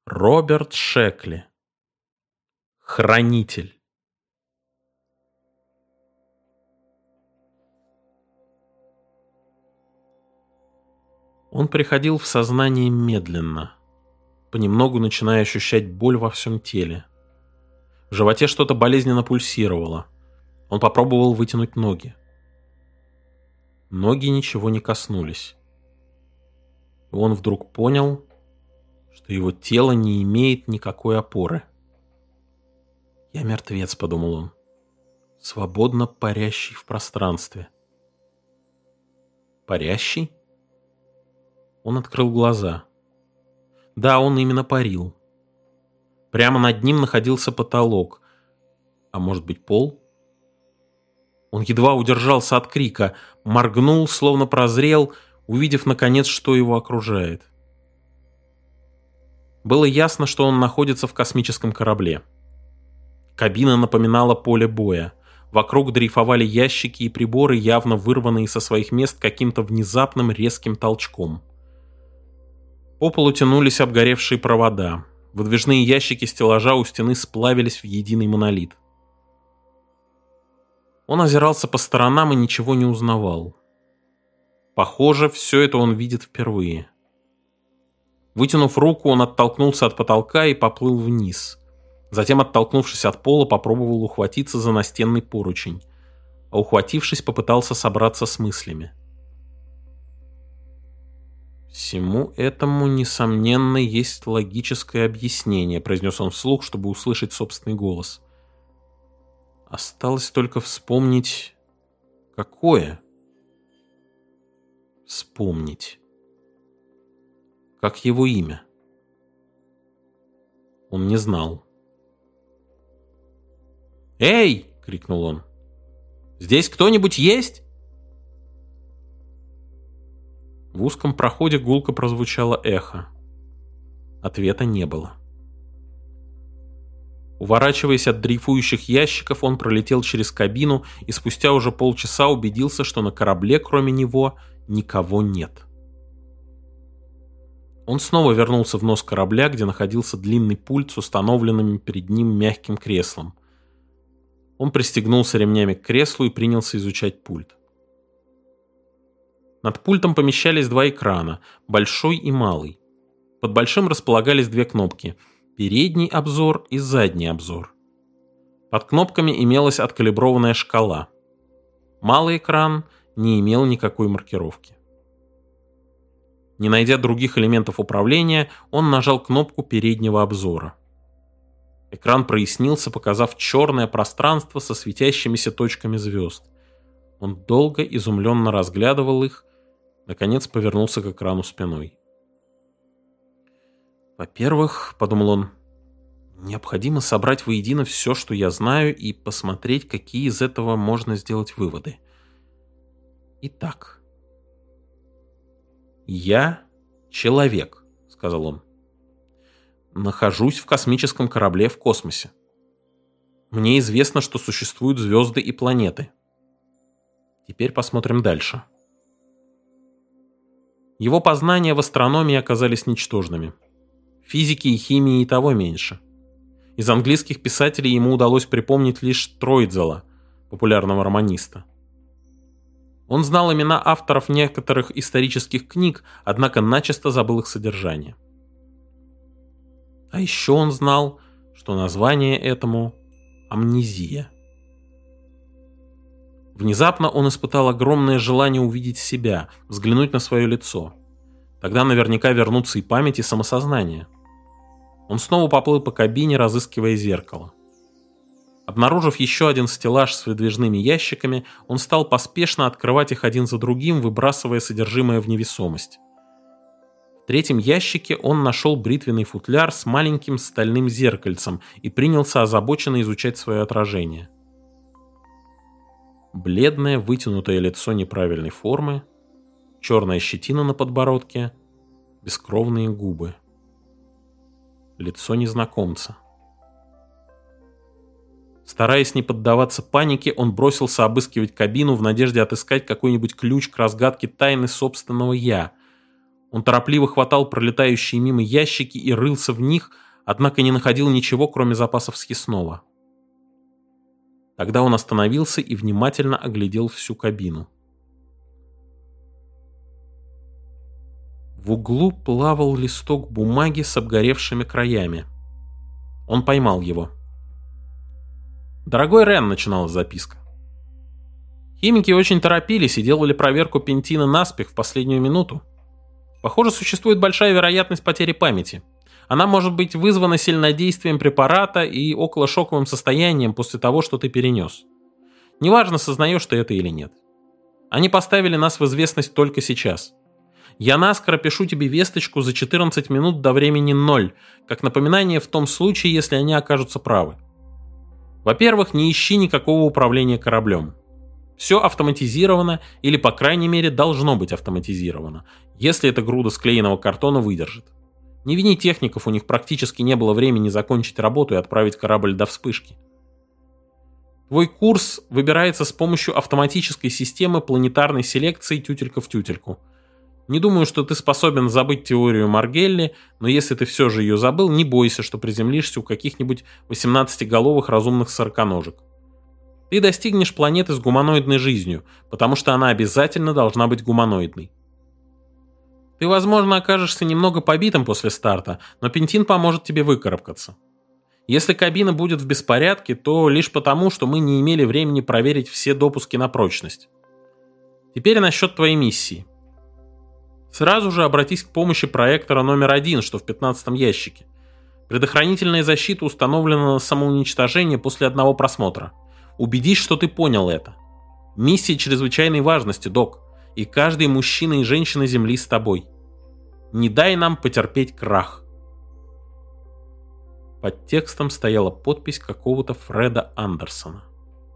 Роберт Шекли. Хранитель. Он приходил в сознание медленно, понемногу начиная ощущать боль во всем теле. В животе что-то болезненно пульсировало. Он попробовал вытянуть ноги. Ноги ничего не коснулись. И он вдруг понял, что его тело не имеет никакой опоры. «Я мертвец», — подумал он, свободно парящий в пространстве. Парящий? Он открыл глаза. Да, он именно парил. Прямо над ним находился потолок. А может быть, пол? Он едва удержался от крика, моргнул, словно прозрел, увидев, наконец, что его окружает. Было ясно, что он находится в космическом корабле. Кабина напоминала поле боя. Вокруг дрейфовали ящики и приборы, явно вырванные со своих мест каким-то внезапным резким толчком. По полу тянулись обгоревшие провода. Выдвижные ящики стеллажа у стены сплавились в единый монолит. Он озирался по сторонам и ничего не узнавал. Похоже, все это он видит впервые. Вытянув руку, он оттолкнулся от потолка и поплыл вниз. Затем, оттолкнувшись от пола, попробовал ухватиться за настенный поручень, а ухватившись, попытался собраться с мыслями. «Всему этому, несомненно, есть логическое объяснение», — произнес он вслух, чтобы услышать собственный голос. Осталось только вспомнить... Какое? Вспомнить. Как его имя? Он не знал. «Эй!» — крикнул он. «Здесь кто-нибудь есть?» В узком проходе гулко прозвучало эхо. Ответа не было. Уворачиваясь от дрейфующих ящиков, он пролетел через кабину и спустя уже полчаса убедился, что на корабле, кроме него, никого нет. Он снова вернулся в нос корабля, где находился длинный пульт с установленным перед ним мягким креслом. Он пристегнулся ремнями к креслу и принялся изучать пульт. Над пультом помещались два экрана, большой и малый. Под большим располагались две кнопки – передний обзор и задний обзор. Под кнопками имелась откалиброванная шкала. Малый экран не имел никакой маркировки. Не найдя других элементов управления, он нажал кнопку переднего обзора. Экран прояснился, показав черное пространство со светящимися точками звезд. Он долго изумленно разглядывал их, наконец повернулся к экрану спиной. «Во-первых, — подумал он, — необходимо собрать воедино все, что я знаю, и посмотреть, какие из этого можно сделать выводы. Итак, я человек, — сказал он. Нахожусь в космическом корабле в космосе. Мне известно, что существуют звезды и планеты. Теперь посмотрим дальше». Его познания в астрономии оказались ничтожными. Физики и химии и того меньше. Из английских писателей ему удалось припомнить лишь Тройдзела, популярного романиста. Он знал имена авторов некоторых исторических книг, однако начисто забыл их содержание. А еще он знал, что название этому – амнезия. Внезапно он испытал огромное желание увидеть себя, взглянуть на свое лицо. Тогда наверняка вернутся и память, и самосознание. Он снова поплыл по кабине, разыскивая зеркало. Обнаружив еще один стеллаж с выдвижными ящиками, он стал поспешно открывать их один за другим, выбрасывая содержимое в невесомость. В третьем ящике он нашел бритвенный футляр с маленьким стальным зеркальцем и принялся озабоченно изучать свое отражение. Бледное, вытянутое лицо неправильной формы, черная щетина на подбородке, бескровные губы. Лицо незнакомца. Стараясь не поддаваться панике, он бросился обыскивать кабину в надежде отыскать какой-нибудь ключ к разгадке тайны собственного «я». Он торопливо хватал пролетающие мимо ящики и рылся в них, однако не находил ничего, кроме запасов съестного. Тогда он остановился и внимательно оглядел всю кабину. В углу плавал листок бумаги с обгоревшими краями. Он поймал его. «Дорогой Рен», — начиналась записка. «Химики очень торопились и делали проверку пентина наспех в последнюю минуту. Похоже, существует большая вероятность потери памяти. Она может быть вызвана сильнодействием препарата и околошоковым состоянием после того, что ты перенес. Неважно, сознаешь ты это или нет. Они поставили нас в известность только сейчас. Я наскоро пишу тебе весточку за 14 минут до времени 0, как напоминание в том случае, если они окажутся правы. Во-первых, не ищи никакого управления кораблем. Все автоматизировано или, по крайней мере, должно быть автоматизировано, если эта груда склеенного картона выдержит. Не вини техников, у них практически не было времени закончить работу и отправить корабль до вспышки. Твой курс выбирается с помощью автоматической системы планетарной селекции тютелька в тютельку. Не думаю, что ты способен забыть теорию Маргелли, но если ты все же ее забыл, не бойся, что приземлишься у каких-нибудь 18-головых разумных сороконожек. Ты достигнешь планеты с гуманоидной жизнью, потому что она обязательно должна быть гуманоидной. Ты, возможно, окажешься немного побитым после старта, но пентин поможет тебе выкарабкаться. Если кабина будет в беспорядке, то лишь потому, что мы не имели времени проверить все допуски на прочность. Теперь насчет твоей миссии. Сразу же обратись к помощи проектора номер 1, что в 15-м ящике. Предохранительная защита установлена на самоуничтожение после одного просмотра. Убедись, что ты понял это. Миссия чрезвычайной важности, док, и каждый мужчина и женщина Земли с тобой. Не дай нам потерпеть крах. Под текстом стояла подпись какого-то Фреда Андерсона.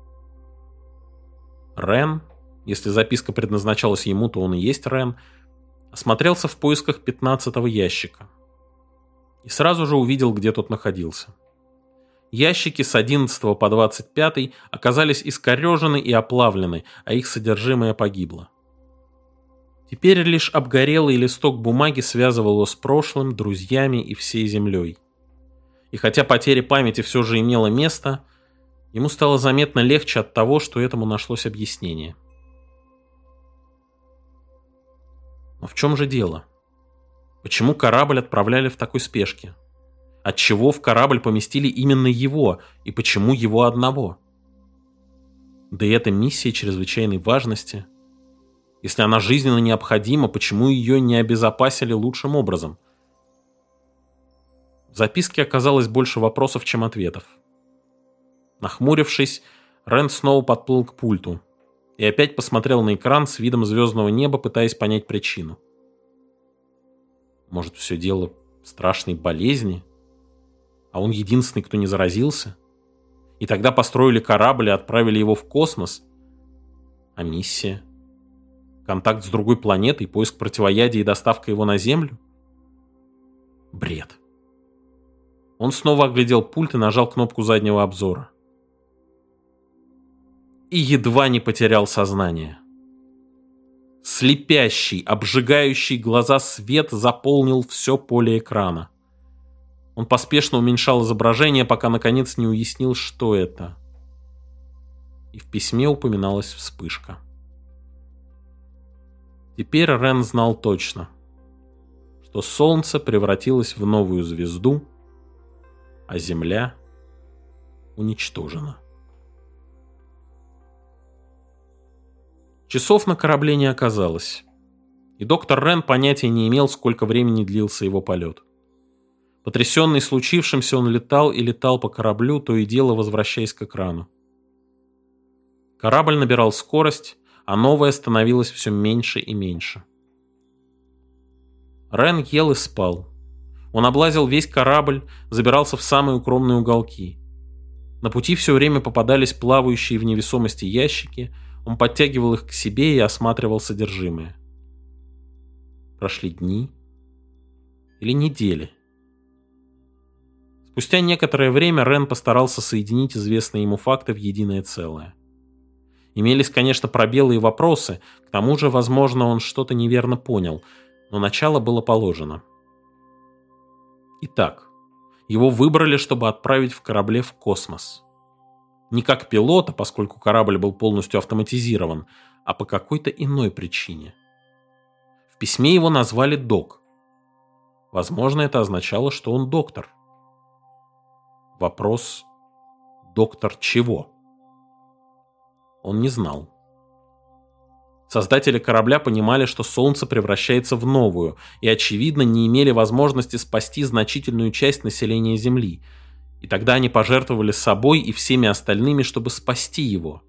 Рен, если записка предназначалась ему, то он и есть Рен, осмотрелся в поисках 15-го ящика. И сразу же увидел, где тот находился. Ящики с 11 по 25 оказались искорежены и оплавлены, а их содержимое погибло. Теперь лишь обгорелый листок бумаги связывал его с прошлым, друзьями и всей землей. И хотя потеря памяти все же имела место, ему стало заметно легче от того, что этому нашлось объяснение. Но в чем же дело? Почему корабль отправляли в такой спешке? Отчего в корабль поместили именно его, и почему его одного? Да и эта миссия чрезвычайной важности. Если она жизненно необходима, почему ее не обезопасили лучшим образом? В записке оказалось больше вопросов, чем ответов. Нахмурившись, Рен снова подплыл к пульту и опять посмотрел на экран с видом звездного неба, пытаясь понять причину. Может, все дело в страшной болезни? А он единственный, кто не заразился? И тогда построили корабль и отправили его в космос? А миссия? Контакт с другой планетой, поиск противоядия и доставка его на Землю? Бред. Он снова оглядел пульт и нажал кнопку заднего обзора. И едва не потерял сознание. Слепящий, обжигающий глаза свет заполнил все поле экрана. Он поспешно уменьшал изображение, пока наконец не уяснил, что это. И в письме упоминалась вспышка. Теперь Рен знал точно, что Солнце превратилось в новую звезду, а Земля уничтожена. Часов на корабле не оказалось, и доктор Рен понятия не имел, сколько времени длился его полет. Потрясенный случившимся, он летал и летал по кораблю, то и дело возвращаясь к экрану. Корабль набирал скорость, а новая становилась все меньше и меньше. Рен ел и спал. Он облазил весь корабль, забирался в самые укромные уголки. На пути все время попадались плавающие в невесомости ящики, он подтягивал их к себе и осматривал содержимое. Прошли дни или недели. Спустя некоторое время Рен постарался соединить известные ему факты в единое целое. Имелись, конечно, пробелы и вопросы, к тому же, возможно, он что-то неверно понял, Но начало было положено. Итак, его выбрали, чтобы отправить в корабле в космос. Не как пилота, поскольку корабль был полностью автоматизирован, а по какой-то иной причине. В письме его назвали Док. Возможно, это означало, что он доктор. Вопрос: доктор чего? Он не знал. Создатели корабля понимали, что Солнце превращается в новую, и, очевидно, не имели возможности спасти значительную часть населения Земли. И тогда они пожертвовали собой и всеми остальными, чтобы спасти его.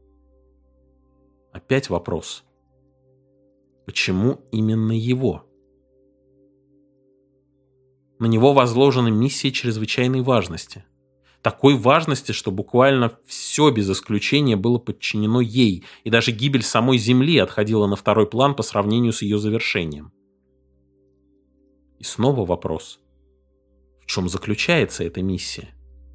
Опять вопрос: почему именно его? На него возложена миссия чрезвычайной важности. Такой важности, что буквально все без исключения было подчинено ей, и даже гибель самой Земли отходила на второй план по сравнению с ее завершением. И снова вопрос: в чем заключается эта миссия?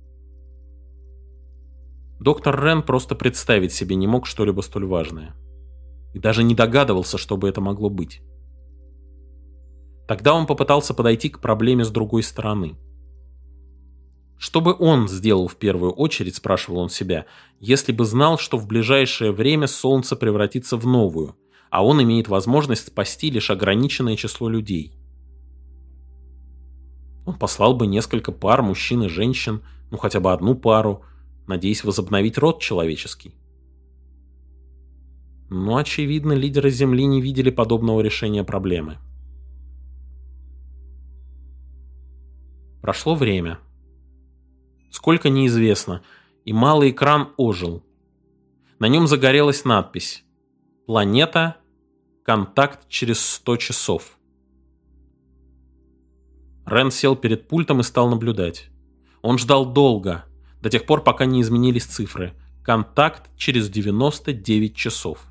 Доктор Рен просто представить себе не мог что-либо столь важное. И даже не догадывался, что бы это могло быть. Тогда он попытался подойти к проблеме с другой стороны. Что бы он сделал в первую очередь, спрашивал он себя, если бы знал, что в ближайшее время Солнце превратится в новую, а он имеет возможность спасти лишь ограниченное число людей? Он послал бы несколько пар мужчин и женщин, ну хотя бы одну пару, надеясь возобновить род человеческий. Но, очевидно, лидеры Земли не видели подобного решения проблемы. Прошло время. Сколько неизвестно, и малый экран ожил. На нем загорелась надпись: «Планета. Контакт через 100 часов». Рен сел перед пультом и стал наблюдать. Он ждал долго, до тех пор, пока не изменились цифры. Контакт через 99 часов.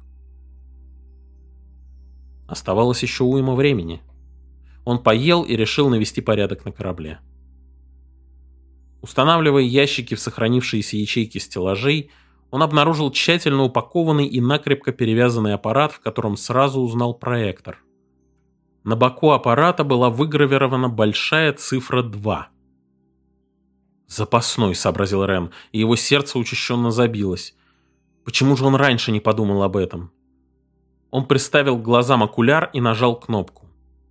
Оставалось еще уйма времени. Он поел и решил навести порядок на корабле. Устанавливая ящики в сохранившиеся ячейки стеллажей, он обнаружил тщательно упакованный и накрепко перевязанный аппарат, в котором сразу узнал проектор. На боку аппарата была выгравирована большая цифра 2. «Запасной», — сообразил Рен, и его сердце учащенно забилось. Почему же он раньше не подумал об этом? Он приставил к глазам окуляр и нажал кнопку.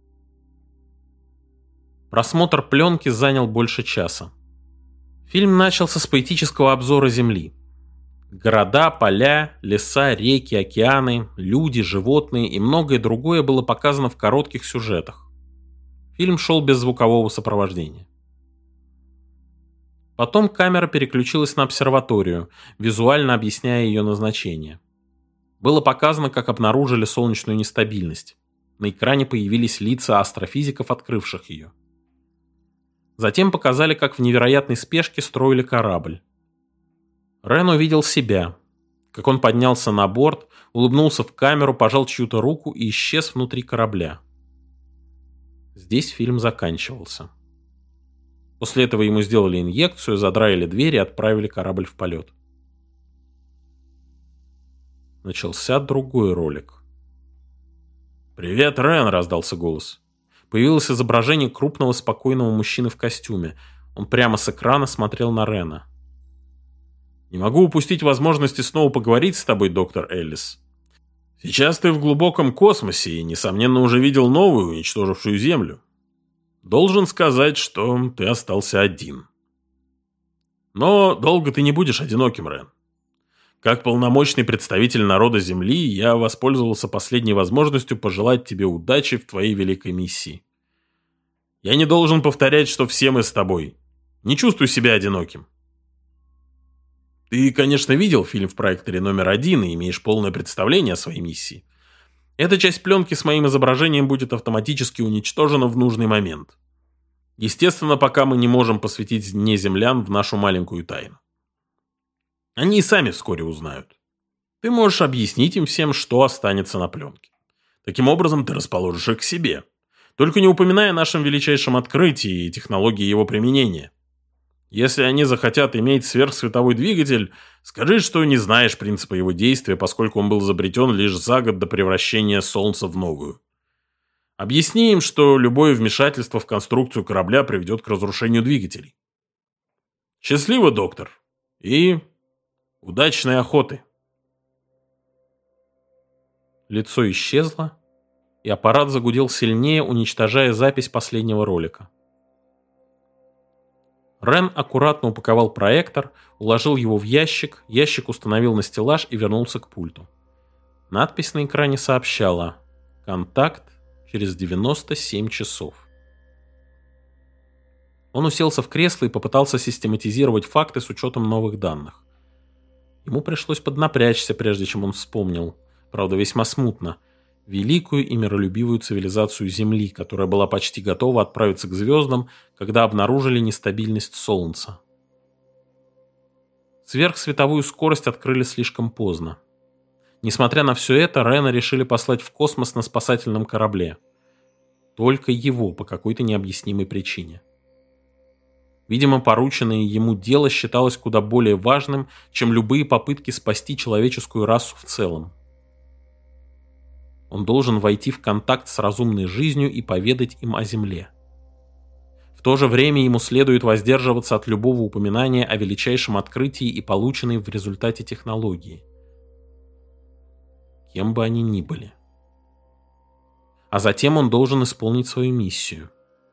Просмотр пленки занял больше часа. Фильм начался с поэтического обзора Земли. Города, поля, леса, реки, океаны, люди, животные и многое другое было показано в коротких сюжетах. Фильм шел без звукового сопровождения. Потом камера переключилась на обсерваторию, визуально объясняя ее назначение. Было показано, как обнаружили солнечную нестабильность. На экране появились лица астрофизиков, открывших ее. Затем показали, как в невероятной спешке строили корабль. Рен увидел себя, как он поднялся на борт, улыбнулся в камеру, пожал чью-то руку и исчез внутри корабля. Здесь фильм заканчивался. После этого ему сделали инъекцию, задраили дверь и отправили корабль в полет. Начался другой ролик. «Привет, Рен!» — раздался голос. Появилось изображение крупного спокойного мужчины в костюме. Он прямо с экрана смотрел на Рена. «Не могу упустить возможности снова поговорить с тобой, доктор Эллис. Сейчас ты в глубоком космосе и, несомненно, уже видел новую, уничтожившую Землю. Должен сказать, что ты остался один. Но долго ты не будешь одиноким, Рен. Как полномочный представитель народа Земли, я воспользовался последней возможностью пожелать тебе удачи в твоей великой миссии. Я не должен повторять, что все мы с тобой. Не чувствуй себя одиноким. Ты, конечно, видел фильм в проекторе номер 1 и имеешь полное представление о своей миссии. Эта часть пленки с моим изображением будет автоматически уничтожена в нужный момент. Естественно, пока мы не можем посвятить неземлян в нашу маленькую тайну. Они и сами вскоре узнают. Ты можешь объяснить им всем, что останется на пленке. Таким образом, ты расположишь их к себе. Только не упоминая о нашем величайшем открытии и технологии его применения. Если они захотят иметь сверхсветовой двигатель, скажи, что не знаешь принципа его действия, поскольку он был изобретен лишь за год до превращения Солнца в новую. Объясни им, что любое вмешательство в конструкцию корабля приведет к разрушению двигателей. Счастливо, доктор. И удачной охоты. Лицо исчезло, и аппарат загудел сильнее, уничтожая запись последнего ролика. Рен аккуратно упаковал проектор, уложил его в ящик, ящик установил на стеллаж и вернулся к пульту. Надпись на экране сообщала: «Контакт через 97 часов». Он уселся в кресло и попытался систематизировать факты с учетом новых данных. Ему пришлось поднапрячься, прежде чем он вспомнил, правда весьма смутно, великую и миролюбивую цивилизацию Земли, которая была почти готова отправиться к звездам, когда обнаружили нестабильность Солнца. Сверхсветовую скорость открыли слишком поздно. Несмотря на все это, Рена решили послать в космос на спасательном корабле. Только его, по какой-то необъяснимой причине. Видимо, порученное ему дело считалось куда более важным, чем любые попытки спасти человеческую расу в целом. Он должен войти в контакт с разумной жизнью и поведать им о Земле. В то же время ему следует воздерживаться от любого упоминания о величайшем открытии и полученной в результате технологии. Кем бы они ни были. А затем он должен исполнить свою миссию.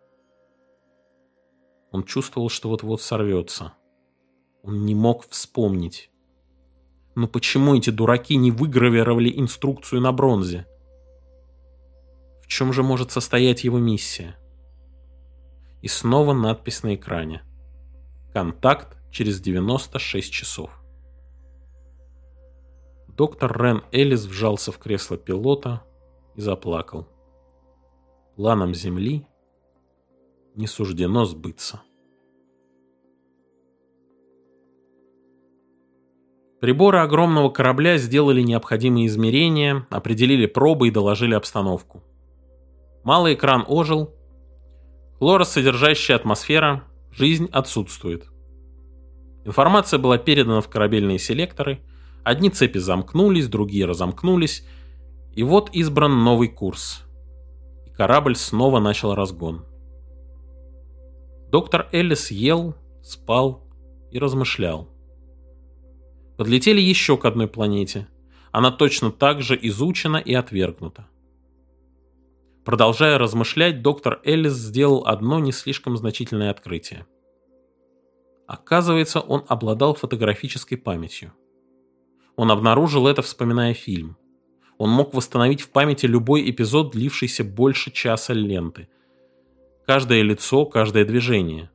Он чувствовал, что вот-вот сорвется. Он не мог вспомнить. Но почему эти дураки не выгравировали инструкцию на бронзе? В чем же может состоять его миссия? И снова надпись на экране. Контакт через 96 часов. Доктор Рен Эллис вжался в кресло пилота и заплакал. Планам Земли не суждено сбыться. Приборы огромного корабля сделали необходимые измерения, определили пробы и доложили обстановку. Малый экран ожил. Хлоросодержащая атмосфера, жизнь отсутствует. Информация была передана в корабельные селекторы, одни цепи замкнулись, другие разомкнулись, и вот избран новый курс. И корабль снова начал разгон. Доктор Эллис ел, спал и размышлял. Подлетели еще к одной планете. Она точно так же изучена и отвергнута. Продолжая размышлять, доктор Эллис сделал одно не слишком значительное открытие. Оказывается, он обладал фотографической памятью. Он обнаружил это, вспоминая фильм. Он мог восстановить в памяти любой эпизод, длившийся больше часа ленты. Каждое лицо, каждое движение.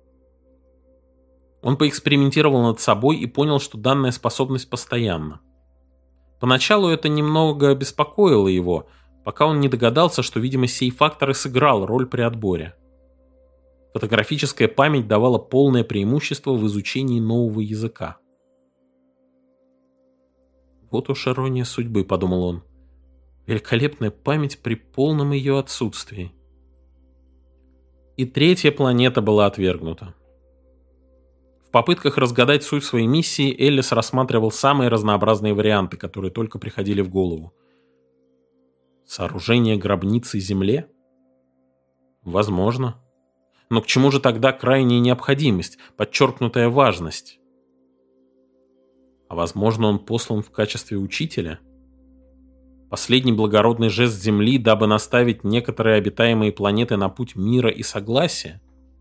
Он поэкспериментировал над собой и понял, что данная способность постоянна. Поначалу это немного беспокоило его, пока он не догадался, что, видимо, сей фактор и сыграл роль при отборе. Фотографическая память давала полное преимущество в изучении нового языка. «Вот уж ирония судьбы», — подумал он. «Великолепная память при полном ее отсутствии». И третья планета была отвергнута. В попытках разгадать суть своей миссии Эллис рассматривал самые разнообразные варианты, которые только приходили в голову. Сооружение гробницы Земле? Возможно. Но к чему же тогда крайняя необходимость, подчеркнутая важность? А возможно, он послан в качестве учителя? Последний благородный жест Земли, дабы наставить некоторые обитаемые планеты на путь мира и согласия?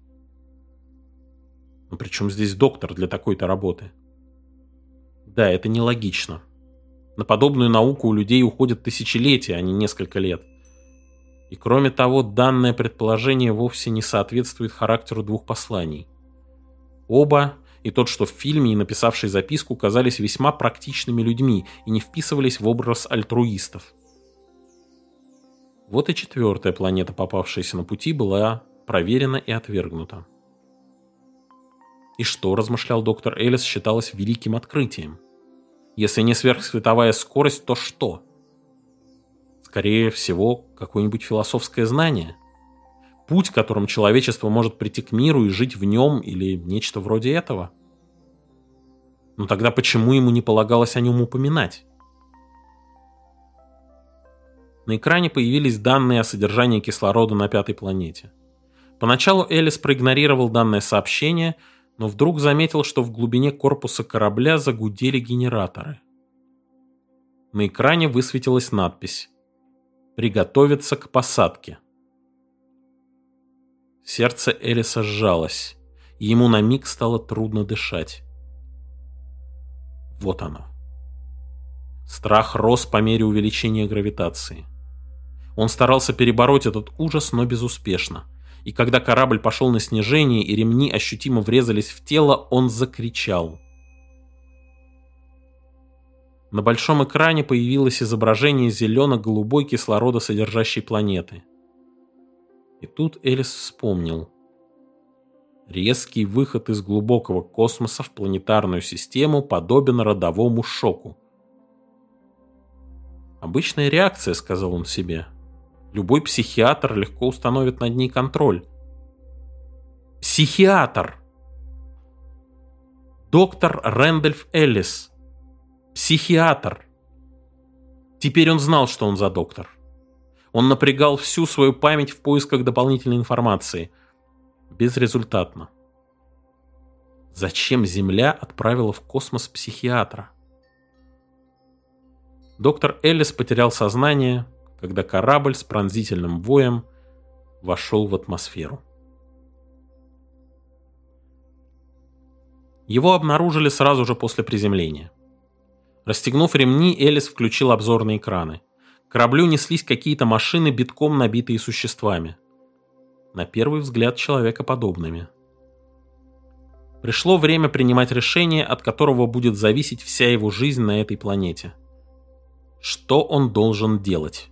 Но при чем здесь доктор для такой-то работы? Да, это нелогично. На подобную науку у людей уходят тысячелетия, а не несколько лет. И кроме того, данное предположение вовсе не соответствует характеру двух посланий. Оба, и тот, что в фильме, и написавший записку, казались весьма практичными людьми и не вписывались в образ альтруистов. Вот и четвертая планета, попавшаяся на пути, была проверена и отвергнута. И что, размышлял доктор Эллис, считалось великим открытием? Если не сверхсветовая скорость, то что? Скорее всего, какое-нибудь философское знание. Путь, которым человечество может прийти к миру и жить в нем, или нечто вроде этого. Но тогда почему ему не полагалось о нем упоминать? На экране появились данные о содержании кислорода на 5-й планете. Поначалу Элис проигнорировал данное сообщение, но вдруг заметил, что в глубине корпуса корабля загудели генераторы. На экране высветилась надпись «Приготовиться к посадке». Сердце Элиса сжалось, и ему на миг стало трудно дышать. Вот оно. Страх рос по мере увеличения гравитации. Он старался перебороть этот ужас, но безуспешно. И когда корабль пошел на снижение и ремни ощутимо врезались в тело, он закричал. На большом экране появилось изображение зелено-голубой кислородосодержащей планеты. И тут Элис вспомнил. Резкий выход из глубокого космоса в планетарную систему подобен родовому шоку. «Обычная реакция», — сказал он себе. «Любой психиатр легко установит над ней контроль». Психиатр! Доктор Рэндольф Эллис. Психиатр. Теперь он знал, что он за доктор. Он напрягал всю свою память в поисках дополнительной информации. Безрезультатно. Зачем Земля отправила в космос психиатра? Доктор Эллис потерял сознание, когда корабль с пронзительным воем вошел в атмосферу. Его обнаружили сразу же после приземления. Расстегнув ремни, Элис включил обзорные экраны. К кораблю неслись какие-то машины, битком набитые существами. На первый взгляд человекоподобными. Пришло время принимать решение, от которого будет зависеть вся его жизнь на этой планете. Что он должен делать?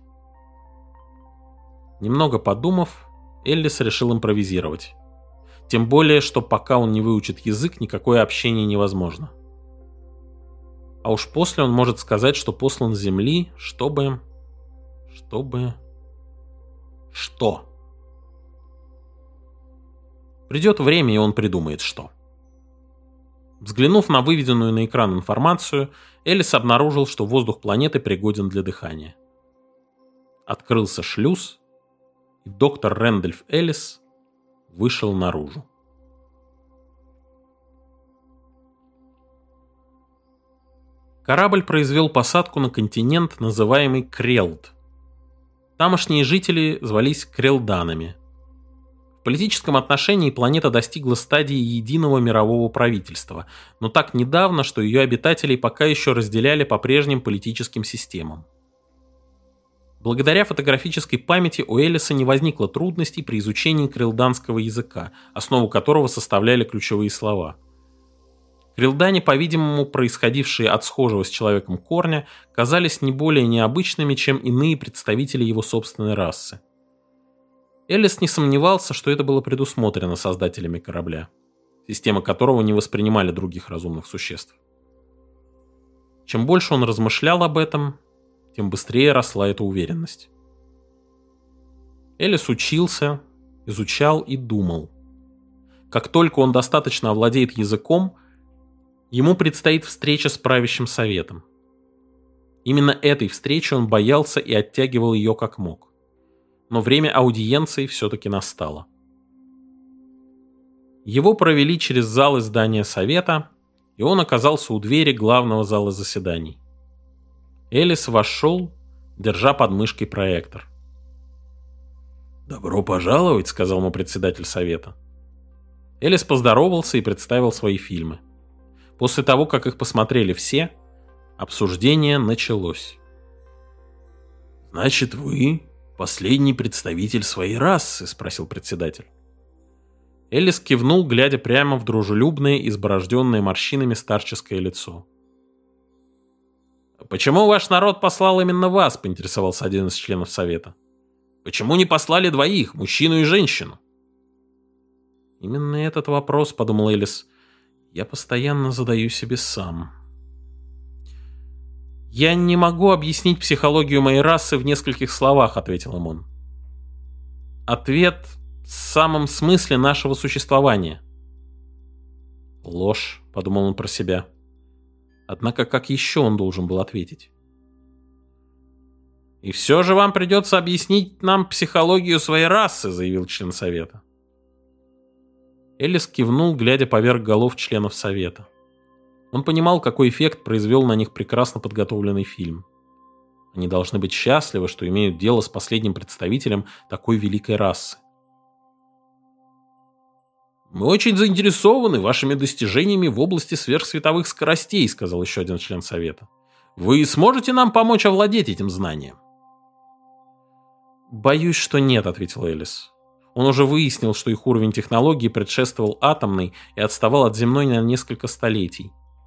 Немного подумав, Эллис решил импровизировать. Тем более, что пока он не выучит язык, никакое общение невозможно. А уж после он может сказать, что послан с Земли, чтобы... Что? Придет время, и он придумает, что. Взглянув на выведенную на экран информацию, Элис обнаружил, что воздух планеты пригоден для дыхания. Открылся шлюз, и доктор Рэндольф Эллис вышел наружу. Корабль произвел посадку на континент, называемый Крелд. Тамошние жители звались крелданами. В политическом отношении планета достигла стадии единого мирового правительства, но так недавно, что ее обитателей пока еще разделяли по прежним политическим системам. Благодаря фотографической памяти у Элиса не возникло трудностей при изучении крелданского языка, основу которого составляли ключевые слова. Крелдане, по-видимому, происходившие от схожего с человеком корня, казались не более необычными, чем иные представители его собственной расы. Элис не сомневался, что это было предусмотрено создателями корабля, системы которого не воспринимали других разумных существ. Чем больше он размышлял об этом, тем быстрее росла эта уверенность. Элис учился, изучал и думал. Как только он достаточно овладеет языком, ему предстоит встреча с правящим советом. Именно этой встречи он боялся и оттягивал ее как мог. Но время аудиенции все-таки настало. Его провели через залы здания совета, и он оказался у двери главного зала заседаний. Элис вошел, держа под мышкой проектор. «Добро пожаловать», — сказал ему председатель совета. Элис поздоровался и представил свои фильмы. После того, как их посмотрели все, обсуждение началось. «Значит, вы последний представитель своей расы?» — спросил председатель. Элис кивнул, глядя прямо в дружелюбное, изборожденное морщинами старческое лицо. «Почему ваш народ послал именно вас?» — поинтересовался один из членов совета. «Почему не послали двоих, мужчину и женщину?» «Именно этот вопрос, — подумал Элис, — я постоянно задаю себе сам. «Я не могу объяснить психологию моей расы в нескольких словах», — ответил им он. «Ответ в самом смысле нашего существования». «Ложь», — подумал он про себя. Однако как еще он должен был ответить? «И все же вам придется объяснить нам психологию своей расы», — заявил член совета. Эллис кивнул, глядя поверх голов членов совета. Он понимал, какой эффект произвел на них прекрасно подготовленный фильм. Они должны быть счастливы, что имеют дело с последним представителем такой великой расы. «Мы очень заинтересованы вашими достижениями в области сверхсветовых скоростей», — сказал еще один член совета. «Вы сможете нам помочь овладеть этим знанием?» «Боюсь, что нет», — ответил Эллис. Он уже выяснил, что их уровень технологии предшествовал атомной и отставал от земной на несколько столетий.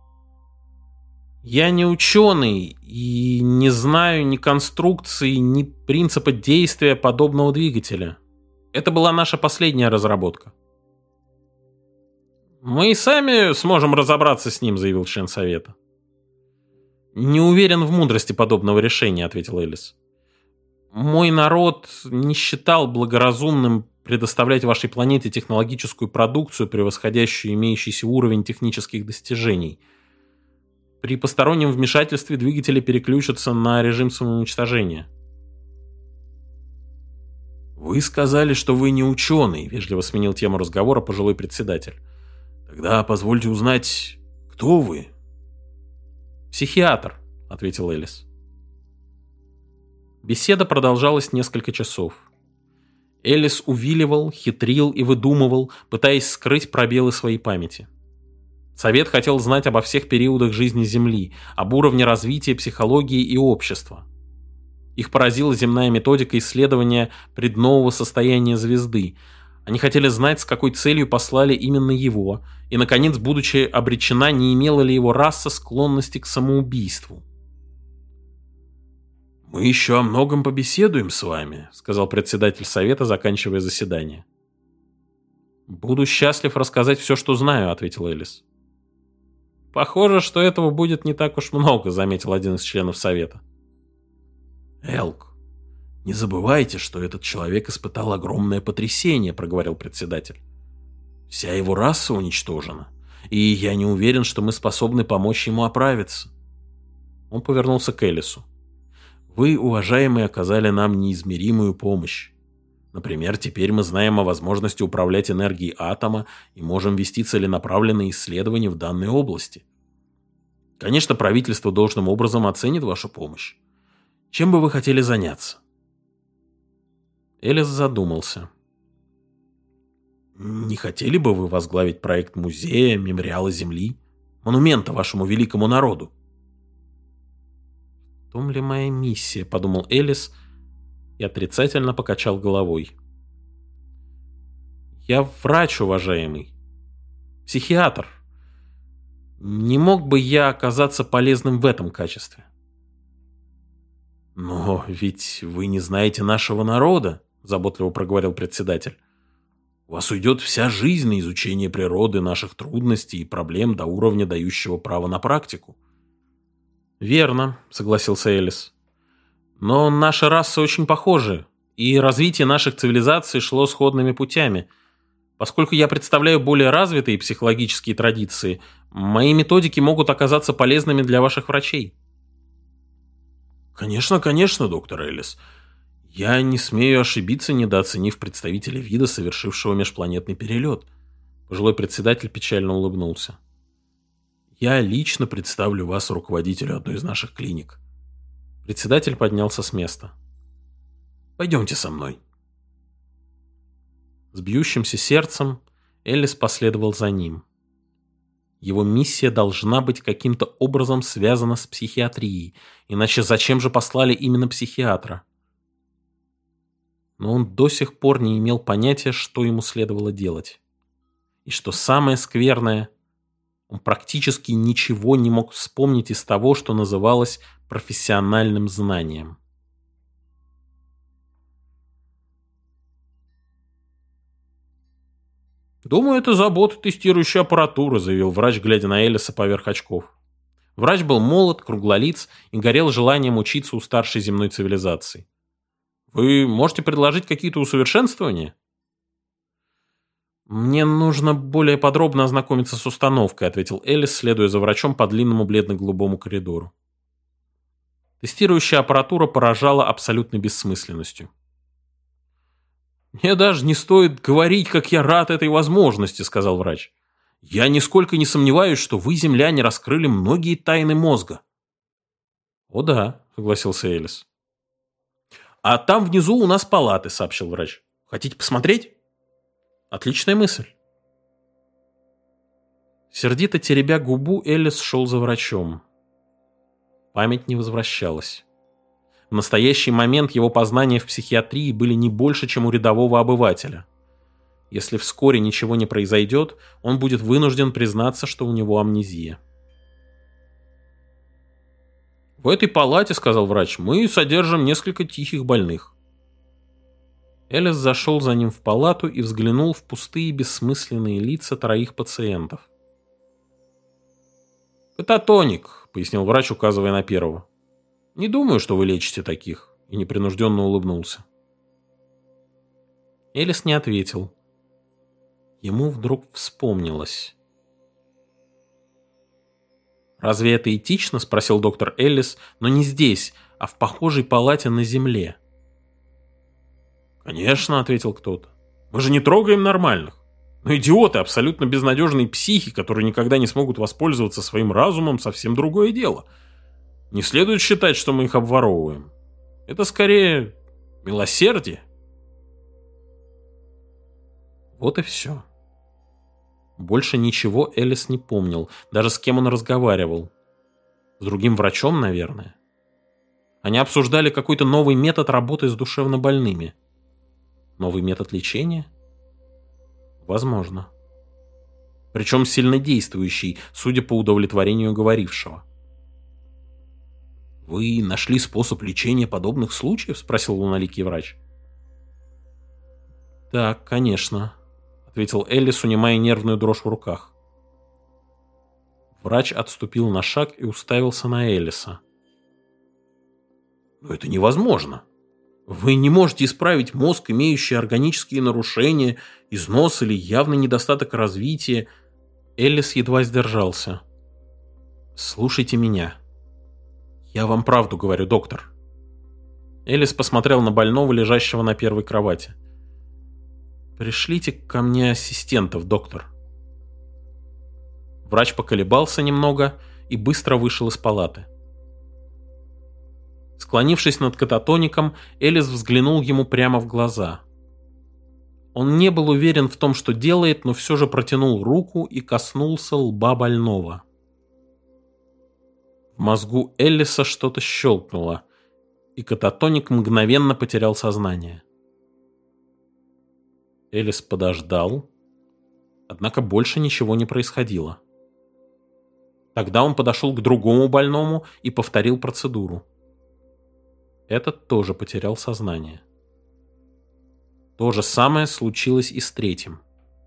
«Я не ученый и не знаю ни конструкции, ни принципа действия подобного двигателя. Это была наша последняя разработка». «Мы и сами сможем разобраться с ним», — заявил член совета. «Не уверен в мудрости подобного решения», — ответил Эллис. «Мой народ не считал благоразумным предоставлять вашей планете технологическую продукцию, превосходящую имеющийся уровень технических достижений. При постороннем вмешательстве двигатели переключатся на режим самоуничтожения». «Вы сказали, что вы не ученый», — вежливо сменил тему разговора пожилой председатель. «Тогда позвольте узнать, кто вы?» «Психиатр», — ответил Эллис. Беседа продолжалась несколько часов. Эллис увиливал, хитрил и выдумывал, пытаясь скрыть пробелы своей памяти. Совет хотел знать обо всех периодах жизни Земли, об уровне развития психологии и общества. Их поразила земная методика исследования преднового состояния звезды. Они хотели знать, с какой целью послали именно его, и, наконец, будучи обречена, не имела ли его раса склонности к самоубийству. «Мы еще о многом побеседуем с вами», — сказал председатель совета, заканчивая заседание. «Буду счастлив рассказать все, что знаю», — ответил Эллис. «Похоже, что этого будет не так уж много», — заметил один из членов совета. «Элк, не забывайте, что этот человек испытал огромное потрясение», — проговорил председатель. «Вся его раса уничтожена, и я не уверен, что мы способны помочь ему оправиться». Он повернулся к Эллису. «Вы, уважаемые, оказали нам неизмеримую помощь. Например, теперь мы знаем о возможности управлять энергией атома и можем вести целенаправленные исследования в данной области. Конечно, правительство должным образом оценит вашу помощь. Чем бы вы хотели заняться?» Эллис задумался. «Не хотели бы вы возглавить проект музея, мемориала Земли, монумента вашему великому народу?» «В том ли моя миссия?» — подумал Эллис и отрицательно покачал головой. «Я врач, уважаемый. Психиатр. Не мог бы я оказаться полезным в этом качестве?» «Но ведь вы не знаете нашего народа», — заботливо проговорил председатель. «У вас уйдет вся жизнь на изучение природы, наших трудностей и проблем до уровня, дающего право на практику». «Верно», — согласился Эллис. «Но наши расы очень похожи, и развитие наших цивилизаций шло сходными путями. Поскольку я представляю более развитые психологические традиции, мои методики могут оказаться полезными для ваших врачей». «Конечно, конечно, доктор Эллис. Я не смею ошибиться, недооценив представителя вида, совершившего межпланетный перелет». Пожилой председатель печально улыбнулся. «Я лично представлю вас руководителю одной из наших клиник». Председатель поднялся с места. «Пойдемте со мной». С бьющимся сердцем Эллис последовал за ним. Его миссия должна быть каким-то образом связана с психиатрией, иначе зачем же послали именно психиатра? Но он до сих пор не имел понятия, что ему следовало делать. И что самое скверное, он практически ничего не мог вспомнить из того, что называлось профессиональным знанием. «Думаю, это забота тестирующей аппаратуры», — заявил врач, глядя на Эллиса поверх очков. Врач был молод, круглолиц и горел желанием учиться у старшей земной цивилизации. «Вы можете предложить какие-то усовершенствования?» «Мне нужно более подробно ознакомиться с установкой», — ответил Эллис, следуя за врачом по длинному бледно-голубому коридору. Тестирующая аппаратура поражала абсолютной бессмысленностью. «Мне даже не стоит говорить, как я рад этой возможности», — сказал врач. «Я нисколько не сомневаюсь, что вы, земляне, раскрыли многие тайны мозга». «О да», — согласился Элис. «А там внизу у нас палаты», — сообщил врач. «Хотите посмотреть?» «Отличная мысль». Сердито теребя губу, Элис шел за врачом. Память не возвращалась. В настоящий момент его познания в психиатрии были не больше, чем у рядового обывателя. Если вскоре ничего не произойдет, он будет вынужден признаться, что у него амнезия. «В этой палате, — сказал врач, — мы содержим несколько тихих больных». Элис зашел за ним в палату и взглянул в пустые бессмысленные лица троих пациентов. «Кататоник», — пояснил врач, указывая на первого. «Не думаю, что вы лечите таких», — и непринужденно улыбнулся. Элис не ответил. Ему вдруг вспомнилось. «Разве это этично?» — спросил доктор Эллис, но не здесь, а в похожей палате на земле. «Конечно», — ответил кто-то. «Мы же не трогаем нормальных. Но идиоты, абсолютно безнадежные психи, которые никогда не смогут воспользоваться своим разумом, совсем другое дело. Не следует считать, что мы их обворовываем. Это скорее милосердие». Вот и все. Больше ничего Элис не помнил, даже с кем он разговаривал. С другим врачом, наверное. Они обсуждали какой-то новый метод работы с душевнобольными. Новый метод лечения? Возможно. Причем сильнодействующий, судя по удовлетворению говорившего. «Вы нашли способ лечения подобных случаев?» — спросил луноликий врач. «Да, конечно», — ответил Эллис, унимая нервную дрожь в руках. Врач отступил на шаг и уставился на Эллиса. «Но это невозможно. Вы не можете исправить мозг, имеющий органические нарушения, износ или явный недостаток развития». Эллис едва сдержался. «Слушайте меня. Я вам правду говорю, доктор». Эллис посмотрел на больного, лежащего на первой кровати. «Пришлите ко мне ассистентов, доктор». Врач поколебался немного и быстро вышел из палаты. Склонившись над кататоником, Элис взглянул ему прямо в глаза. Он не был уверен в том, что делает, но все же протянул руку и коснулся лба больного. В мозгу Эллиса что-то щелкнуло, и кататоник мгновенно потерял сознание. Элис подождал, однако больше ничего не происходило. Тогда он подошел к другому больному и повторил процедуру. Этот тоже потерял сознание. То же самое случилось и с третьим.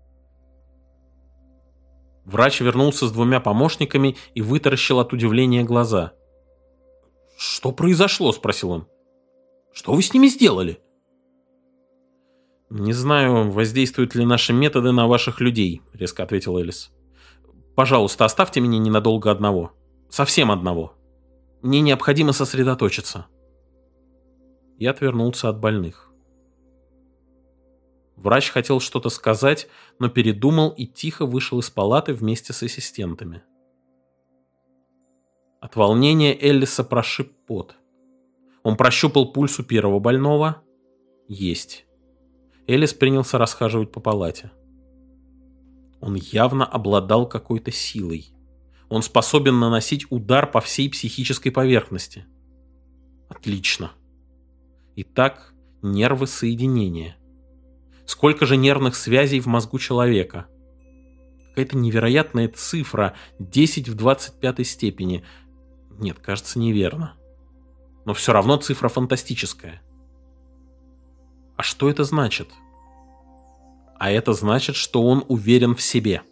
Врач вернулся с двумя помощниками и вытаращил от удивления глаза. «Что произошло?» — спросил он. «Что вы с ними сделали?» «Не знаю, воздействуют ли наши методы на ваших людей», — резко ответил Элис. «Пожалуйста, оставьте меня ненадолго одного. Совсем одного. Мне необходимо сосредоточиться». И отвернулся от больных. Врач хотел что-то сказать, но передумал и тихо вышел из палаты вместе с ассистентами. От волнения Эллиса прошиб пот. Он прощупал пульс у первого больного. Есть. Элис принялся расхаживать по палате. Он явно обладал какой-то силой. Он способен наносить удар по всей психической поверхности. Отлично. Итак, нервы соединения. Сколько же нервных связей в мозгу человека? Какая-то невероятная цифра, 10 в 25 степени. Нет, кажется, неверно. Но все равно цифра фантастическая. А что это значит? А это значит, что он уверен в себе.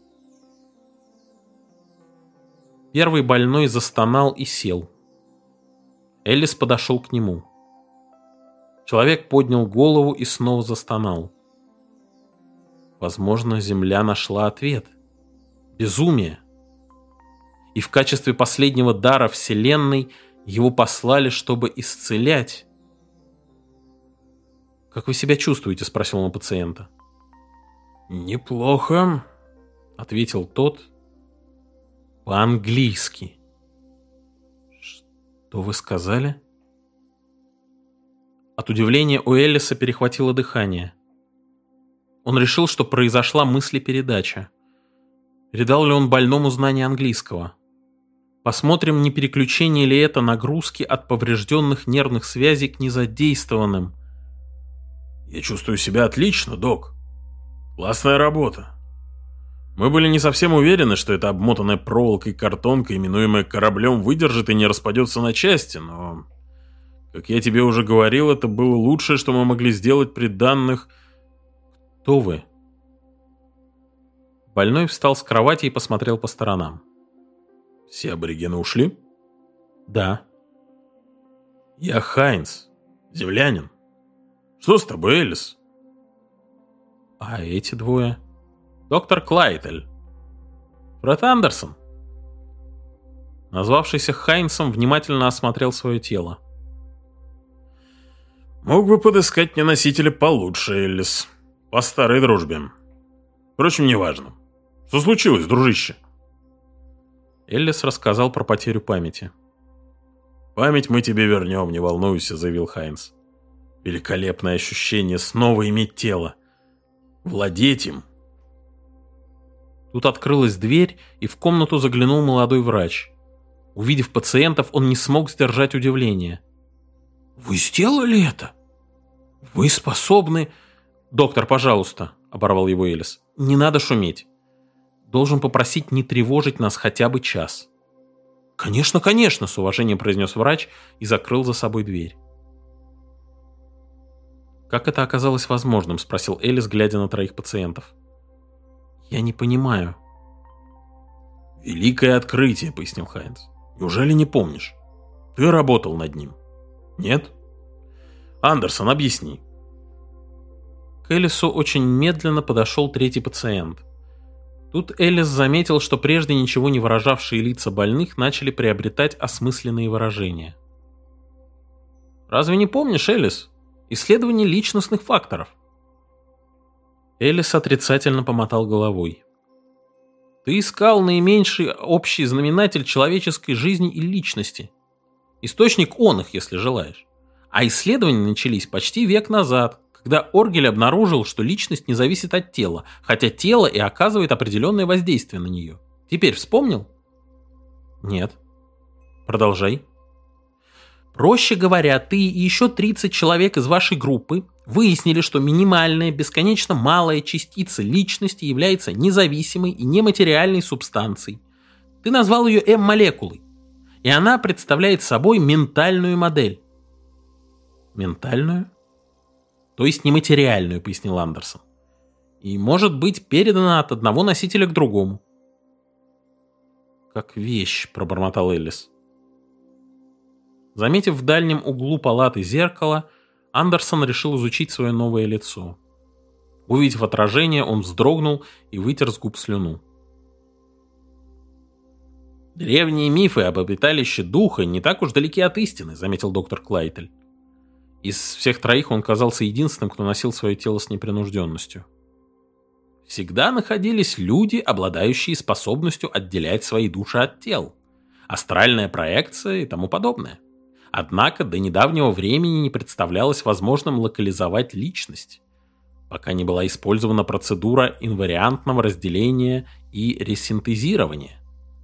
Первый больной застонал и сел. Элис подошел к нему. Человек поднял голову и снова застонал. Возможно, Земля нашла ответ. Безумие. И в качестве последнего дара Вселенной Его послали, чтобы исцелять. «Как вы себя чувствуете?» – спросил он у пациента. «Неплохо», – ответил тот. По-английски. «Что вы сказали?» От удивления у Эллиса перехватило дыхание. Он решил, что произошла мыслепередача. Передал ли он больному знание английского? Посмотрим, не переключение ли это нагрузки от поврежденных нервных связей к незадействованным. «Я чувствую себя отлично, док. Классная работа. Мы были не совсем уверены, что эта обмотанная проволокой картонка, именуемая кораблем, выдержит и не распадется на части, но, как я тебе уже говорил, это было лучшее, что мы могли сделать при данных...» «Кто вы?» Больной встал с кровати и посмотрел по сторонам. «Все аборигены ушли?» «Да». «Я Хайнс, землянин. Что с тобой, Эллис?» «А эти двое?» «Доктор Клайтель. Фред Андерсон». Назвавшийся Хайнсом внимательно осмотрел свое тело. «Мог бы подыскать мне носителя получше, Эллис. По старой дружбе. Впрочем, неважно. Что случилось, дружище?» Эллис рассказал про потерю памяти. «Память мы тебе вернем, не волнуйся», — заявил Хайнс. «Великолепное ощущение снова иметь тело. Владеть им». Тут открылась дверь, и в комнату заглянул молодой врач. Увидев пациентов, он не смог сдержать удивление. «Вы сделали это? Вы способны...» «Доктор, пожалуйста», — оборвал его Эллис. «Не надо шуметь. Должен попросить не тревожить нас хотя бы час». «Конечно, конечно», — с уважением произнес врач и закрыл за собой дверь. «Как это оказалось возможным?» — спросил Эллис, глядя на троих пациентов. «Я не понимаю». «Великое открытие», — пояснил Хайнс. «Неужели не помнишь? Ты работал над ним. Нет? Андерсон, объясни». К Эллису очень медленно подошел третий пациент. Тут Эллис заметил, что прежде ничего не выражавшие лица больных начали приобретать осмысленные выражения. «Разве не помнишь, Эллис? Исследование личностных факторов». Эллис отрицательно помотал головой. «Ты искал наименьший общий знаменатель человеческой жизни и личности. Источник он их, если желаешь. А исследования начались почти век назад, когда Оргель обнаружил, что личность не зависит от тела, хотя тело и оказывает определенное воздействие на нее. Теперь вспомнил?» «Нет». «Продолжай». «Проще говоря, ты и еще 30 человек из вашей группы выяснили, что минимальная, бесконечно малая частица личности является независимой и нематериальной субстанцией. Ты назвал ее М-молекулой, и она представляет собой ментальную модель». «Ментальную?» «То есть нематериальную», — пояснил Андерсон. «И может быть передана от одного носителя к другому». «Как вещь», — пробормотал Эллис. Заметив в дальнем углу палаты зеркало, Андерсон решил изучить свое новое лицо. Увидев отражение, он вздрогнул и вытер с губ слюну. «Древние мифы об обиталище духа не так уж далеки от истины», — заметил доктор Клайтель. Из всех троих он казался единственным, кто носил свое тело с непринужденностью. «Всегда находились люди, обладающие способностью отделять свои души от тел, астральная проекция и тому подобное. Однако до недавнего времени не представлялось возможным локализовать личность, пока не была использована процедура инвариантного разделения и ресинтезирования».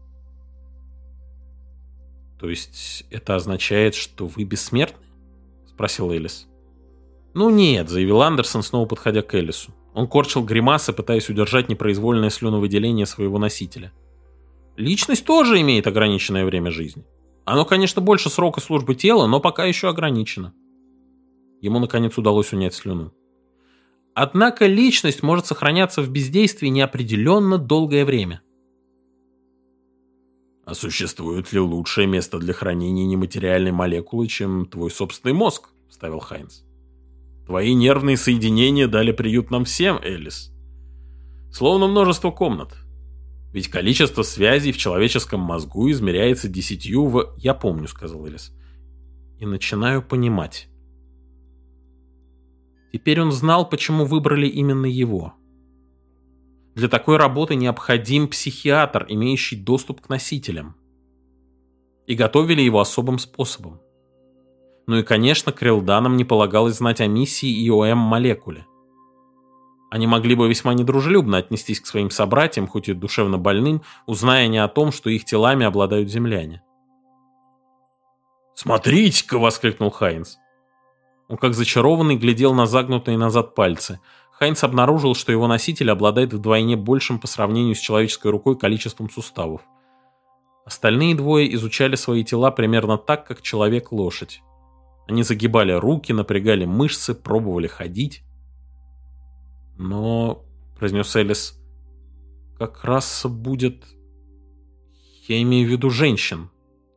«То есть это означает, что вы бессмертны?» — спросил Эллис. «Ну нет», — заявил Андерсон, снова подходя к Эллису. Он корчил гримасы, пытаясь удержать непроизвольное слюновыделение своего носителя. «Личность тоже имеет ограниченное время жизни. Оно, конечно, больше срока службы тела, но пока еще ограничено». Ему, наконец, удалось унять слюну. «Однако личность может сохраняться в бездействии неопределенно долгое время». «А существует ли лучшее место для хранения нематериальной молекулы, чем твой собственный мозг?» — вставил Хайнс. «Твои нервные соединения дали приют нам всем, Эллис. Словно множество комнат. Ведь количество связей в человеческом мозгу измеряется 10 в... Я помню, сказал Элис. И начинаю понимать. Теперь он знал, почему выбрали именно его. Для такой работы необходим психиатр, имеющий доступ к носителям. И готовили его особым способом. Ну и, конечно, Крилданам не полагалось знать о миссии ИОМ-молекуле. Они могли бы весьма недружелюбно отнестись к своим собратьям, хоть и душевно больным, узная не о том, что их телами обладают земляне. «Смотрите-ка!» — воскликнул Хайнс. Он как зачарованный глядел на загнутые назад пальцы. Хайнс обнаружил, что его носитель обладает вдвойне большим по сравнению с человеческой рукой количеством суставов. Остальные двое изучали свои тела примерно так, как человек-лошадь. Они загибали руки, напрягали мышцы, пробовали ходить. «Но», — произнес Элис, — «как раз будет... Я имею в виду женщин».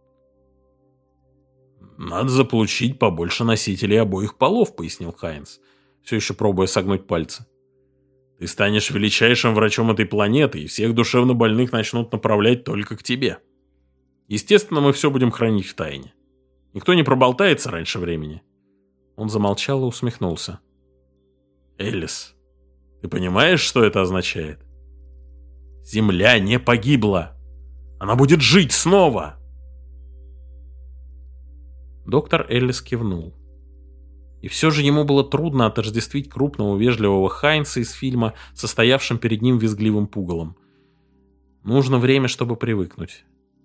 «Надо заполучить побольше носителей обоих полов», — пояснил Хайнс, все еще пробуя согнуть пальцы. «Ты станешь величайшим врачом этой планеты, и всех душевно больных начнут направлять только к тебе. Естественно, мы все будем хранить в тайне. Никто не проболтается раньше времени». Он замолчал и усмехнулся. «Элис, ты понимаешь, что это означает? Земля не погибла. Она будет жить снова!» Доктор Эллис кивнул. И все же ему было трудно отождествить крупного вежливого Хайнса из фильма, состоявшим перед ним визгливым пугалом. Нужно время, чтобы привыкнуть.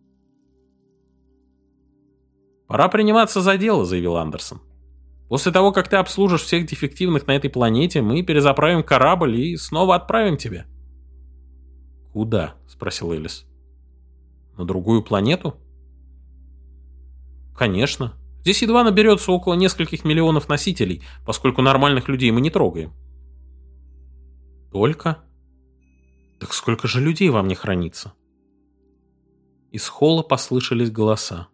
«Пора приниматься за дело», — заявил Андерсон. «После того, как ты обслужишь всех дефективных на этой планете, мы перезаправим корабль и снова отправим тебя». «Куда?» — спросил Элис. «На другую планету?» «Конечно. Здесь едва наберется около нескольких миллионов носителей, поскольку нормальных людей мы не трогаем». «Только? Так сколько же людей во мне хранится?» Из холла послышались голоса.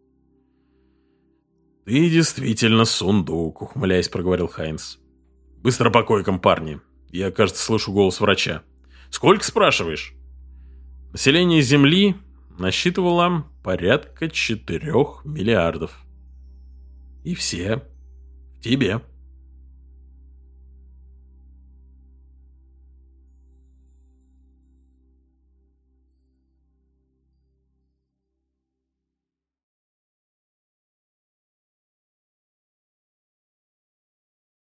«Ты действительно сундук», — ухмыляясь, проговорил Хайнс. «Быстро по койкам, парни. Я, кажется, слышу голос врача. Сколько, спрашиваешь?» Население Земли насчитывало порядка 4 миллиардов. И все в тебе.